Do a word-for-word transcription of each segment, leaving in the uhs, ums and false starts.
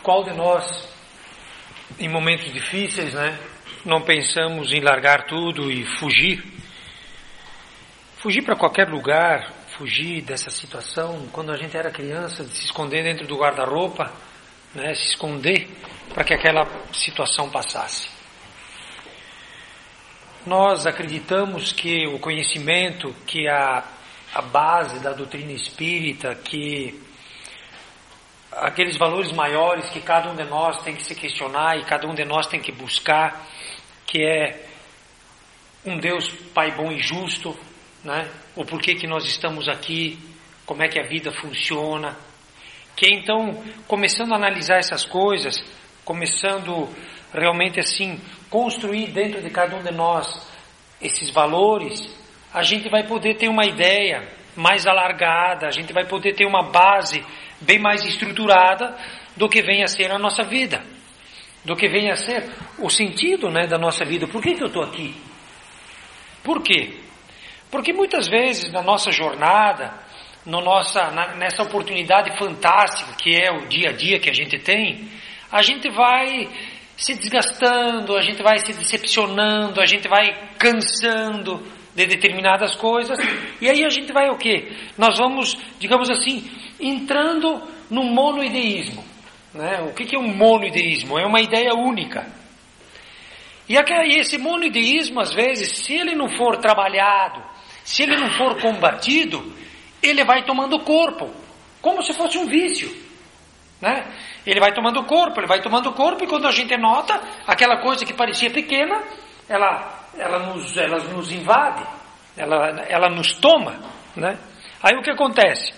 Qual de nós, em momentos difíceis, né, não pensamos em largar tudo e fugir? Fugir para qualquer lugar, fugir dessa situação. Quando a gente era criança, de se esconder dentro do guarda-roupa, né, se esconder para que aquela situação passasse. Nós acreditamos que o conhecimento, que a, a base da doutrina espírita, que aqueles valores maiores que cada um de nós tem que se questionar e cada um de nós tem que buscar, que é um Deus Pai bom e justo, né? O porquê que nós estamos aqui, como é que a vida funciona, que então, começando a analisar essas coisas, começando realmente assim, construir dentro de cada um de nós esses valores, a gente vai poder ter uma ideia mais alargada, a gente vai poder ter uma base bem mais estruturada do que venha a ser a nossa vida, do que venha a ser o sentido, né, da nossa vida. Por que que eu estou aqui? Por quê? Porque muitas vezes na nossa jornada, no nossa, na, nessa oportunidade fantástica que é o dia a dia que a gente tem, a gente vai se desgastando, a gente vai se decepcionando, a gente vai cansando de determinadas coisas, e aí a gente vai o quê? Nós vamos, digamos assim, entrando no monoideísmo, né? O que que é um monoideísmo? É uma ideia única. E esse monoideísmo, às vezes, se ele não for trabalhado, se ele não for combatido, ele vai tomando corpo, como se fosse um vício, né? Ele vai tomando corpo, ele vai tomando corpo, e quando a gente nota, aquela coisa que parecia pequena, ela, ela, nos, ela nos invade, ela, ela nos toma, né? Aí o que acontece?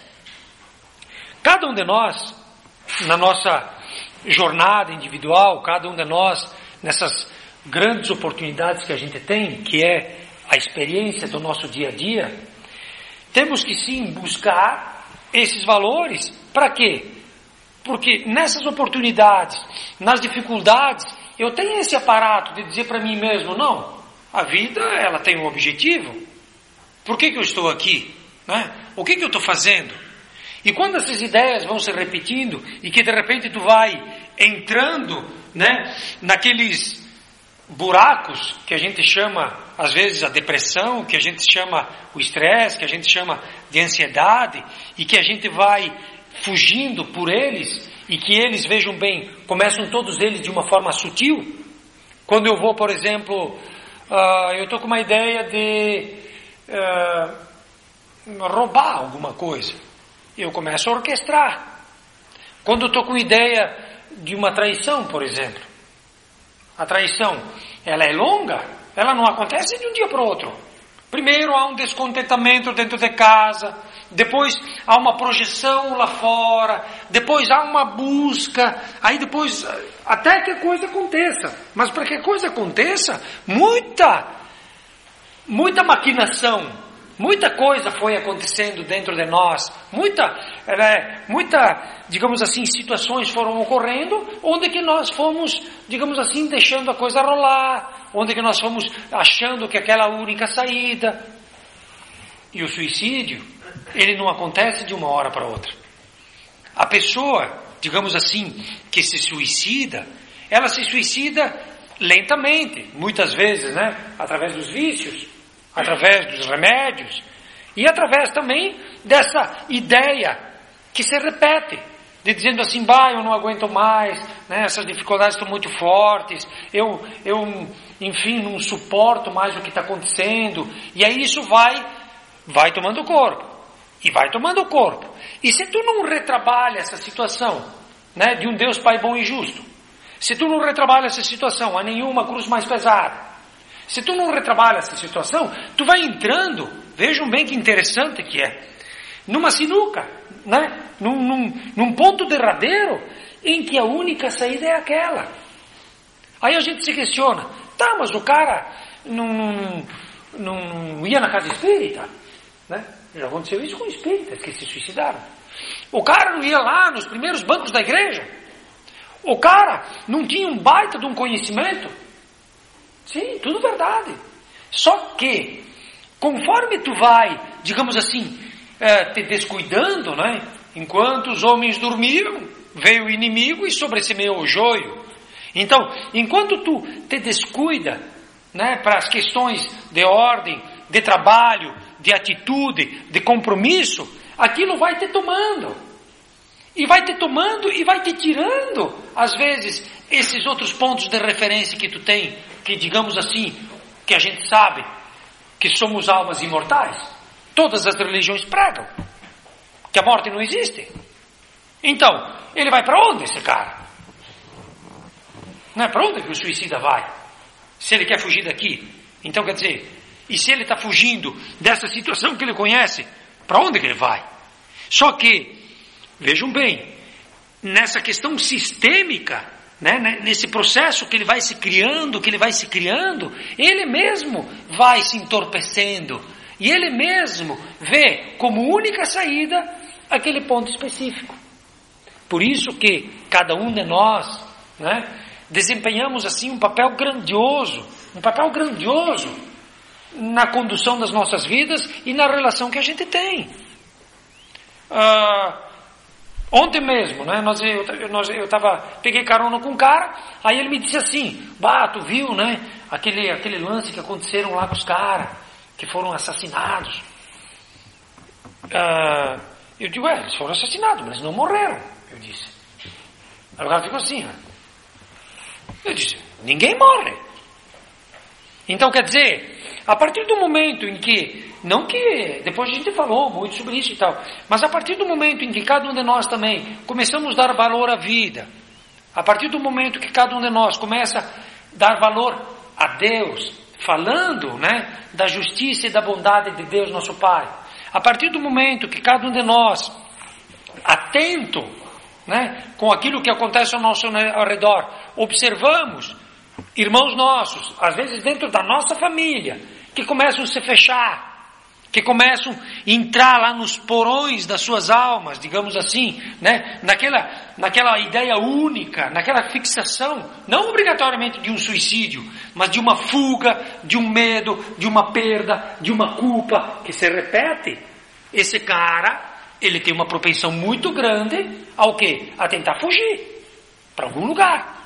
Cada um de nós, na nossa jornada individual, cada um de nós, nessas grandes oportunidades que a gente tem, que é a experiência do nosso dia a dia, temos que sim buscar esses valores. Para quê? Porque nessas oportunidades, nas dificuldades, eu tenho esse aparato de dizer para mim mesmo, não, a vida ela tem um objetivo. Por que que eu estou aqui? Né? O que que eu estou fazendo? E quando essas ideias vão se repetindo e que de repente tu vai entrando, né, naqueles buracos que a gente chama, às vezes, a depressão, que a gente chama o estresse, que a gente chama de ansiedade, e que a gente vai fugindo por eles, e que eles, vejam bem, começam todos eles de uma forma sutil. Quando eu vou, por exemplo, uh, eu estou com uma ideia de uh, roubar alguma coisa, eu começo a orquestrar. Quando eu estou com ideia de uma traição, por exemplo, a traição, ela é longa, ela não acontece de um dia para o outro. Primeiro há um descontentamento dentro de casa, depois há uma projeção lá fora, depois há uma busca, aí depois, até que a coisa aconteça. Mas para que a coisa aconteça, muita, muita maquinação, muita coisa foi acontecendo dentro de nós, muita, é, muita, digamos assim, situações foram ocorrendo, onde que nós fomos, digamos assim, deixando a coisa rolar, onde que nós fomos achando que aquela única saída. E o suicídio, ele não acontece de uma hora para outra. A pessoa, digamos assim, que se suicida, ela se suicida lentamente, muitas vezes, né, através dos vícios, através dos remédios, e através também dessa ideia que se repete, de dizendo assim, bah, eu não aguento mais, né, essas dificuldades estão muito fortes, eu, eu, enfim, não suporto mais o que está acontecendo, e aí isso vai, vai tomando corpo, e vai tomando corpo. E se tu não retrabalha essa situação, né, de um Deus Pai bom e justo, se tu não retrabalha essa situação, há nenhuma cruz mais pesada, se tu não retrabalha essa situação, tu vai entrando, vejam bem que interessante que é, numa sinuca, né? num, num, num ponto derradeiro, em que a única saída é aquela. Aí a gente se questiona, tá, mas o cara não, não, não ia na casa espírita, né? Já aconteceu isso com espíritas que se suicidaram. O cara não ia lá nos primeiros bancos da igreja, o cara não tinha um baita de um conhecimento. Sim, tudo verdade. Só que, conforme tu vai, digamos assim, é, te descuidando, né? Enquanto os homens dormiam, veio o inimigo e sobressemeou o joio. Então, enquanto tu te descuida, né, para as questões de ordem, de trabalho, de atitude, de compromisso, aquilo vai te tomando. E vai te tomando e vai te tirando, às vezes, esses outros pontos de referência que tu tem, que digamos assim, que a gente sabe que somos almas imortais. Todas as religiões pregam que a morte não existe. Então, ele vai para onde esse cara? Não é para onde que o suicida vai? Se ele quer fugir daqui. Então quer dizer, e se ele está fugindo dessa situação que ele conhece, para onde que ele vai? Só que, vejam bem, nessa questão sistêmica, né, nesse processo que ele vai se criando, que ele vai se criando, ele mesmo vai se entorpecendo. E ele mesmo vê como única saída aquele ponto específico. Por isso que cada um de nós, né, desempenhamos assim um papel grandioso, um papel grandioso na condução das nossas vidas e na relação que a gente tem. Ah, ontem mesmo, né, nós, eu, nós, eu tava, peguei carona com um cara, aí ele me disse assim, bah, tu viu, né, aquele, aquele lance que aconteceram lá com os caras, que foram assassinados. Ah, eu digo, é, eles foram assassinados, mas eles não morreram, eu disse. Aí o cara ficou assim, né? Eu disse, ninguém morre. Então quer dizer, a partir do momento em que, não que, depois a gente falou muito sobre isso e tal, mas a partir do momento em que cada um de nós também começamos a dar valor à vida, a partir do momento que cada um de nós começa a dar valor a Deus, falando, né, da justiça e da bondade de Deus nosso Pai, a partir do momento que cada um de nós, atento, né, com aquilo que acontece ao nosso ao redor, observamos irmãos nossos, às vezes dentro da nossa família, que começam a se fechar, que começam a entrar lá nos porões das suas almas, digamos assim, né, naquela, naquela ideia única, naquela fixação, não obrigatoriamente de um suicídio, mas de uma fuga, de um medo, de uma perda, de uma culpa que se repete. Esse cara, ele tem uma propensão muito grande ao quê? A tentar fugir para algum lugar.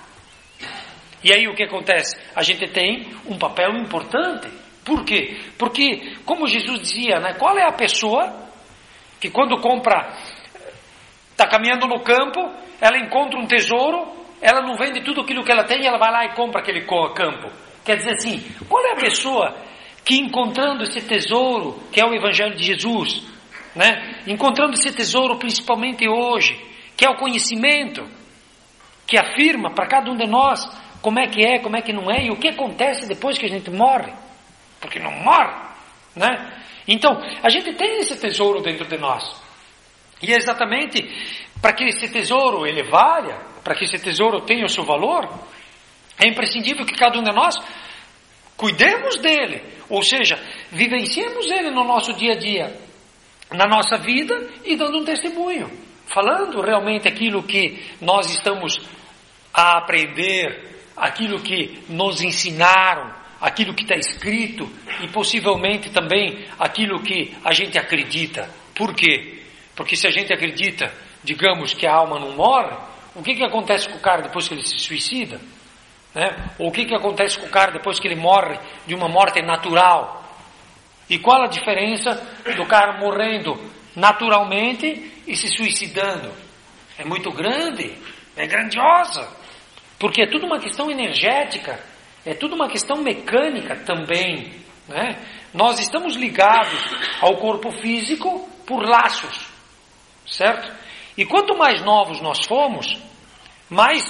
E aí o que acontece? A gente tem um papel importante. Por quê? Porque, como Jesus dizia, né, qual é a pessoa que quando compra, está caminhando no campo, ela encontra um tesouro, ela não vende tudo aquilo que ela tem, ela vai lá e compra aquele campo. Quer dizer assim, qual é a pessoa que encontrando esse tesouro, que é o Evangelho de Jesus, né, encontrando esse tesouro principalmente hoje, que é o conhecimento, que afirma para cada um de nós como é que é, como é que não é, e o que acontece depois que a gente morre, porque não morre, né? Então, a gente tem esse tesouro dentro de nós, e é exatamente para que esse tesouro ele valha, para que esse tesouro tenha o seu valor, é imprescindível que cada um de nós cuidemos dele, ou seja, vivenciemos ele no nosso dia a dia, na nossa vida, e dando um testemunho, falando realmente aquilo que nós estamos a aprender, aquilo que nos ensinaram, aquilo que está escrito, e possivelmente também aquilo que a gente acredita. Por quê? Porque se a gente acredita, digamos, que a alma não morre, o que, que acontece com o cara depois que ele se suicida? Né? Ou o que, que acontece com o cara depois que ele morre de uma morte natural? E qual a diferença do cara morrendo naturalmente e se suicidando? É muito grande, é grandiosa, porque é tudo uma questão energética, é tudo uma questão mecânica também, né? Nós estamos ligados ao corpo físico por laços, certo? E quanto mais novos nós fomos, mais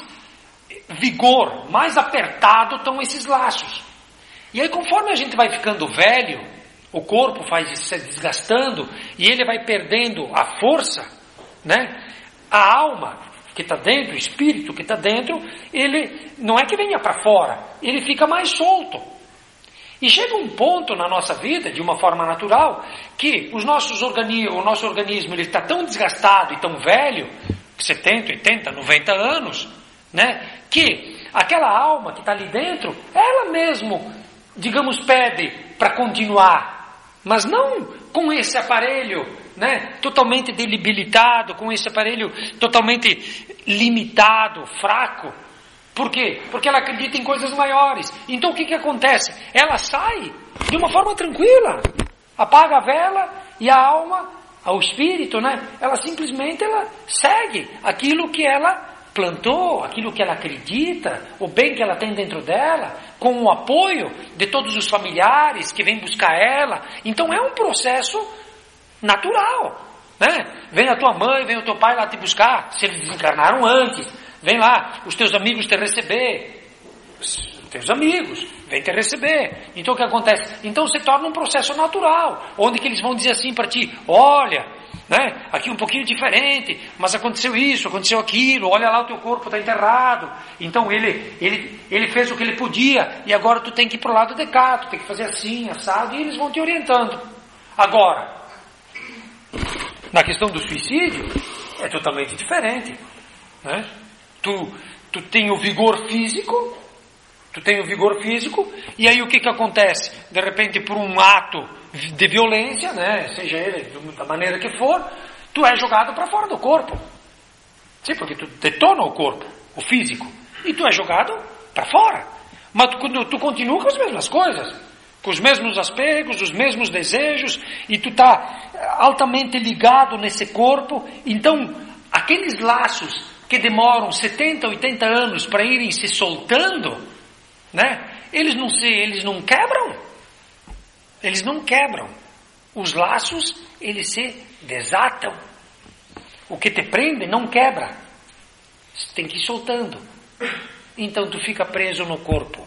vigor, mais apertado estão esses laços. E aí conforme a gente vai ficando velho, o corpo vai se desgastando e ele vai perdendo a força, né? A alma que está dentro, o espírito que está dentro, ele não é que venha para fora, ele fica mais solto. E chega um ponto na nossa vida, de uma forma natural, que os nossos organi- o nosso organismo está tão desgastado e tão velho, setenta, oitenta, noventa anos, né, que aquela alma que está ali dentro, ela mesmo, digamos, pede para continuar, mas não com esse aparelho, né, totalmente debilitado, com esse aparelho totalmente limitado, fraco. Por quê? Porque ela acredita em coisas maiores. Então o que que acontece? Ela sai de uma forma tranquila, apaga a vela e a alma, o espírito, né, ela simplesmente ela segue aquilo que ela plantou, aquilo que ela acredita, o bem que ela tem dentro dela, com o apoio de todos os familiares que vêm buscar ela. Então é um processo natural, né? Vem a tua mãe, vem o teu pai lá te buscar, se eles encarnaram antes, vem lá os teus amigos te receber, os teus amigos vêm te receber. Então o que acontece? Então se torna um processo natural, onde que eles vão dizer assim para ti: olha, né, aqui um pouquinho diferente, mas aconteceu isso, aconteceu aquilo, olha lá, o teu corpo está enterrado. Então ele, ele, ele fez o que ele podia, e agora tu tem que ir para o lado de cá, tu tem que fazer assim, assado, e eles vão te orientando. Agora, na questão do suicídio, é totalmente diferente, né? Tu, tu tem o vigor físico, tu tem o vigor físico, e aí o que que acontece? De repente, por um ato de violência, né, seja ele da maneira que for, tu é jogado para fora do corpo. Sim, porque tu detona o corpo, o físico, e tu é jogado para fora. Mas tu, tu continua com as mesmas coisas, com os mesmos apegos, os mesmos desejos, e tu está altamente ligado nesse corpo. Então, aqueles laços que demoram setenta, oitenta anos para irem se soltando, né, eles não se, eles não quebram. Eles não quebram. Os laços, eles se desatam. O que te prende não quebra. Você tem que ir soltando. Então tu fica preso no corpo.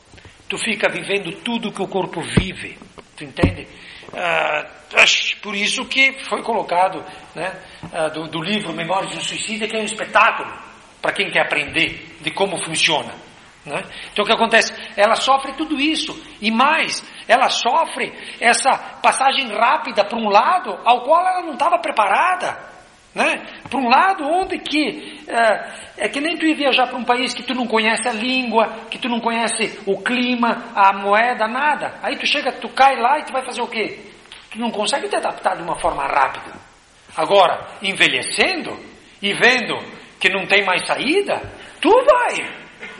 Tu fica vivendo tudo que o corpo vive. Tu entende? Ah, por isso que foi colocado, né, ah, do, do livro Memórias de um Suicida, que é um espetáculo para quem quer aprender de como funciona. Né? Então o que acontece? Ela sofre tudo isso, e mais, ela sofre essa passagem rápida para um lado ao qual ela não estava preparada, né? Para um lado onde que é, é que nem tu ir viajar para um país que tu não conhece a língua, que tu não conhece o clima, a moeda, nada. Aí tu chega, tu cai lá e tu vai fazer o quê? Tu não consegue te adaptar de uma forma rápida. Agora, envelhecendo e vendo que não tem mais saída, tu vai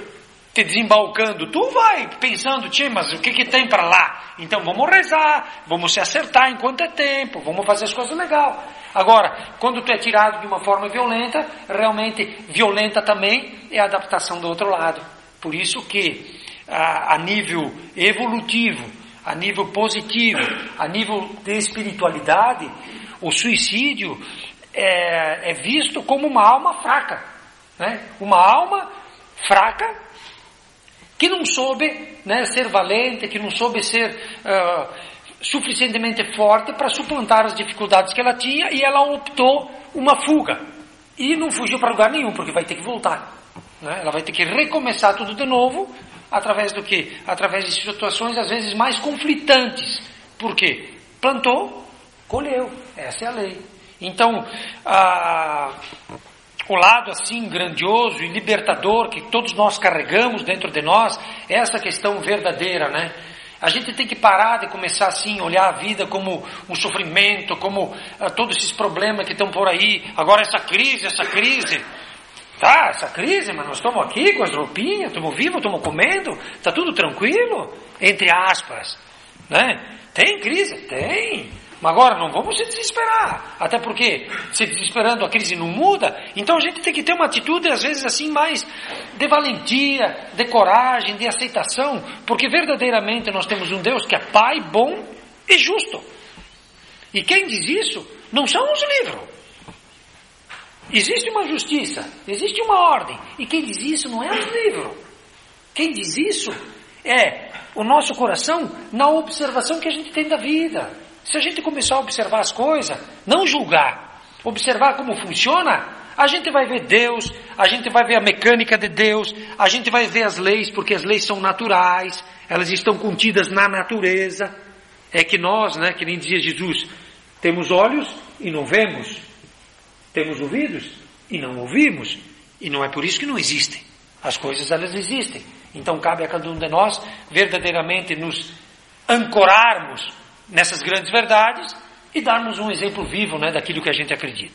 te desembalcando, tu vai pensando: tchê, mas o que que tem para lá? Então vamos rezar, vamos se acertar enquanto é tempo, vamos fazer as coisas legal. Agora, quando tu é tirado de uma forma violenta, realmente violenta também é a adaptação do outro lado. Por isso que a, a nível evolutivo, a nível positivo, a nível de espiritualidade, o suicídio é, é visto como uma alma fraca, né? Uma alma fraca que não soube, né, ser valente, que não soube ser uh, suficientemente forte para suplantar as dificuldades que ela tinha, e ela optou uma fuga. E não fugiu para lugar nenhum, porque vai ter que voltar. Né? Ela vai ter que recomeçar tudo de novo, através do quê? Através de situações às vezes mais conflitantes. Por quê? Plantou, colheu. Essa é a lei. Então, a... o lado assim grandioso e libertador que todos nós carregamos dentro de nós é essa questão verdadeira, né? A gente tem que parar de começar assim, olhar a vida como um sofrimento, como uh, todos esses problemas que estão por aí. Agora essa crise, essa crise, tá, essa crise, mas nós estamos aqui com as roupinhas, estamos vivos, estamos comendo, está tudo tranquilo, entre aspas, né? Tem crise? Tem. Mas agora não vamos se desesperar, até porque se desesperando a crise não muda. Então a gente tem que ter uma atitude às vezes assim mais de valentia, de coragem, de aceitação, porque verdadeiramente nós temos um Deus que é Pai, bom e justo. E quem diz isso não são os livros. Existe uma justiça, existe uma ordem, e quem diz isso não é os livros. Quem diz isso é o nosso coração na observação que a gente tem da vida. Se a gente começar a observar as coisas, não julgar, observar como funciona, a gente vai ver Deus, a gente vai ver a mecânica de Deus, a gente vai ver as leis, porque as leis são naturais, elas estão contidas na natureza. É que nós, né, que nem dizia Jesus, temos olhos e não vemos, temos ouvidos e não ouvimos, e não é por isso que não existem. As coisas, elas existem. Então cabe a cada um de nós verdadeiramente nos ancorarmos nessas grandes verdades e darmos um exemplo vivo, né, daquilo que a gente acredita.